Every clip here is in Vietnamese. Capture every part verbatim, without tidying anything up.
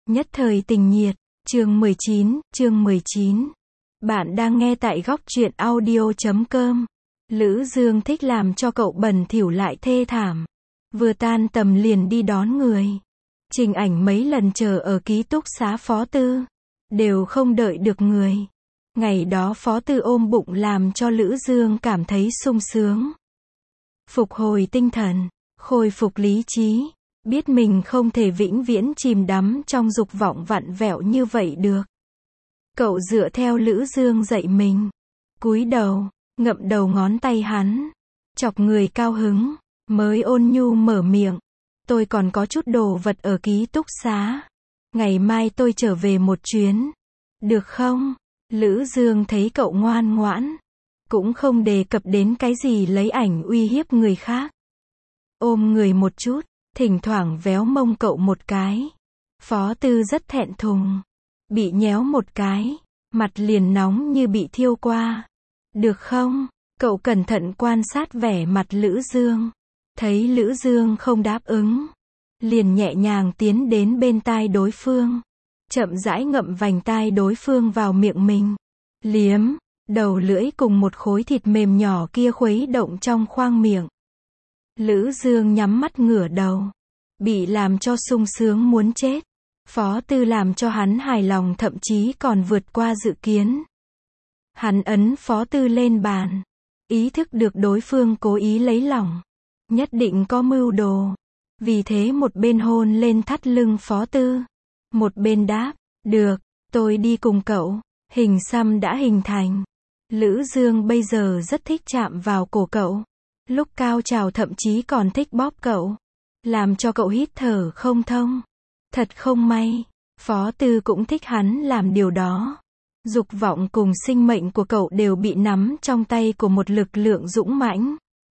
Nhất thời tình nhiệt, chương mười chín, chương mười chín. Bạn đang nghe tại góc truyện audio chấm com. Lữ Dương thích làm cho cậu bẩn thỉu lại thê thảm. Vừa tan tầm liền đi đón người. Trình Ảnh mấy lần chờ ở ký túc xá Phó Tư, đều không đợi được người. Ngày đó Phó Tư ôm bụng làm cho Lữ Dương cảm thấy sung sướng. Phục hồi tinh thần, khôi phục lý trí. Biết mình không thể vĩnh viễn chìm đắm trong dục vọng vặn vẹo như vậy được. Cậu dựa theo Lữ Dương dạy mình. Cúi đầu, ngậm đầu ngón tay hắn. Chọc người cao hứng, mới ôn nhu mở miệng. Tôi còn có chút đồ vật ở ký túc xá. Ngày mai tôi trở về một chuyến. Được không? Lữ Dương thấy cậu ngoan ngoãn. Cũng không đề cập đến cái gì lấy ảnh uy hiếp người khác. Ôm người một chút. Thỉnh thoảng véo mông cậu một cái. Phó Tư rất thẹn thùng. Bị nhéo một cái, mặt liền nóng như bị thiêu qua. Được không? Cậu cẩn thận quan sát vẻ mặt Lữ Dương. Thấy Lữ Dương không đáp ứng. Liền nhẹ nhàng tiến đến bên tai đối phương. Chậm rãi ngậm vành tai đối phương vào miệng mình. Liếm, đầu lưỡi cùng một khối thịt mềm nhỏ kia khuấy động trong khoang miệng. Lữ Dương nhắm mắt ngửa đầu. Bị làm cho sung sướng muốn chết. Phó Tư làm cho hắn hài lòng thậm chí còn vượt qua dự kiến. Hắn ấn Phó Tư lên bàn. Ý thức được đối phương cố ý lấy lòng. Nhất định có mưu đồ. Vì thế một bên hôn lên thắt lưng Phó Tư. Một bên đáp, được, tôi đi cùng cậu. Hình xăm đã hình thành. Lữ Dương bây giờ rất thích chạm vào cổ cậu. Lúc cao trào thậm chí còn thích bóp cậu. Làm cho cậu hít thở không thông. Thật không may, Phó Tư cũng thích hắn làm điều đó. Dục vọng cùng sinh mệnh của cậu đều bị nắm trong tay của một lực lượng dũng mãnh.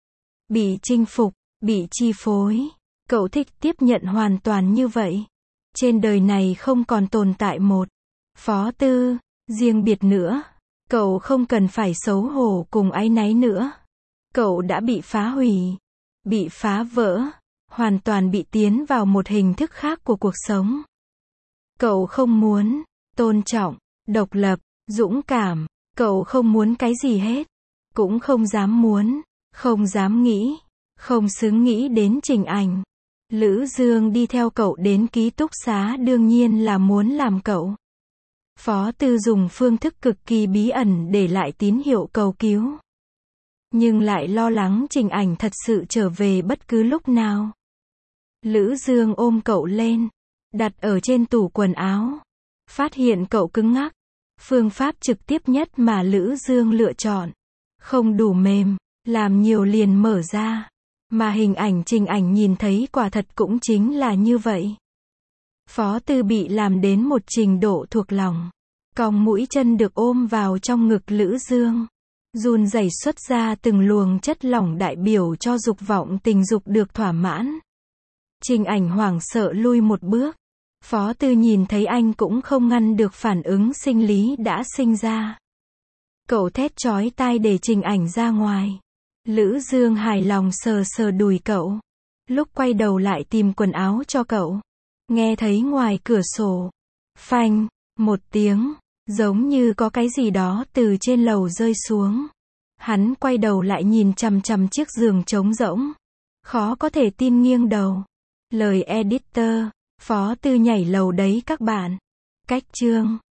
Bị chinh phục, bị chi phối. Cậu thích tiếp nhận hoàn toàn như vậy. Trên đời này không còn tồn tại một Phó Tư, riêng biệt nữa. Cậu không cần phải xấu hổ cùng áy náy nữa. Cậu đã bị phá hủy, bị phá vỡ, hoàn toàn bị tiến vào một hình thức khác của cuộc sống. Cậu không muốn, tôn trọng, độc lập, dũng cảm, cậu không muốn cái gì hết. Cũng không dám muốn, không dám nghĩ, không xứng nghĩ đến Trình Ảnh. Lữ Dương đi theo cậu đến ký túc xá đương nhiên là muốn làm cậu. Phó Tư dùng phương thức cực kỳ bí ẩn để lại tín hiệu cầu cứu. Nhưng lại lo lắng Trình Ảnh thật sự trở về bất cứ lúc nào. Lữ Dương ôm cậu lên, đặt ở trên tủ quần áo. Phát hiện cậu cứng ngắc. Phương pháp trực tiếp nhất mà Lữ Dương lựa chọn. Không đủ mềm, làm nhiều liền mở ra. Mà hình ảnh Trình Ảnh nhìn thấy quả thật cũng chính là như vậy. Phó Tư bị làm đến một trình độ thuộc lòng. Cong mũi chân được ôm vào trong ngực Lữ Dương. Run rẩy xuất ra từng luồng chất lỏng đại biểu cho dục vọng tình dục được thỏa mãn. Trình Ảnh hoảng sợ lui một bước. Phó Tư nhìn thấy anh cũng không ngăn được phản ứng sinh lý đã sinh ra. Cậu thét chói tai để Trình Ảnh ra ngoài. Lữ Dương hài lòng sờ sờ đùi cậu. Lúc quay đầu lại tìm quần áo cho cậu. Nghe thấy ngoài cửa sổ. Phanh, một tiếng. Giống như có cái gì đó từ trên lầu rơi xuống. Hắn quay đầu lại nhìn chằm chằm chiếc giường trống rỗng. Khó có thể tin nghiêng đầu. Lời editor, Phó Tư nhảy lầu đấy các bạn. Cách chương.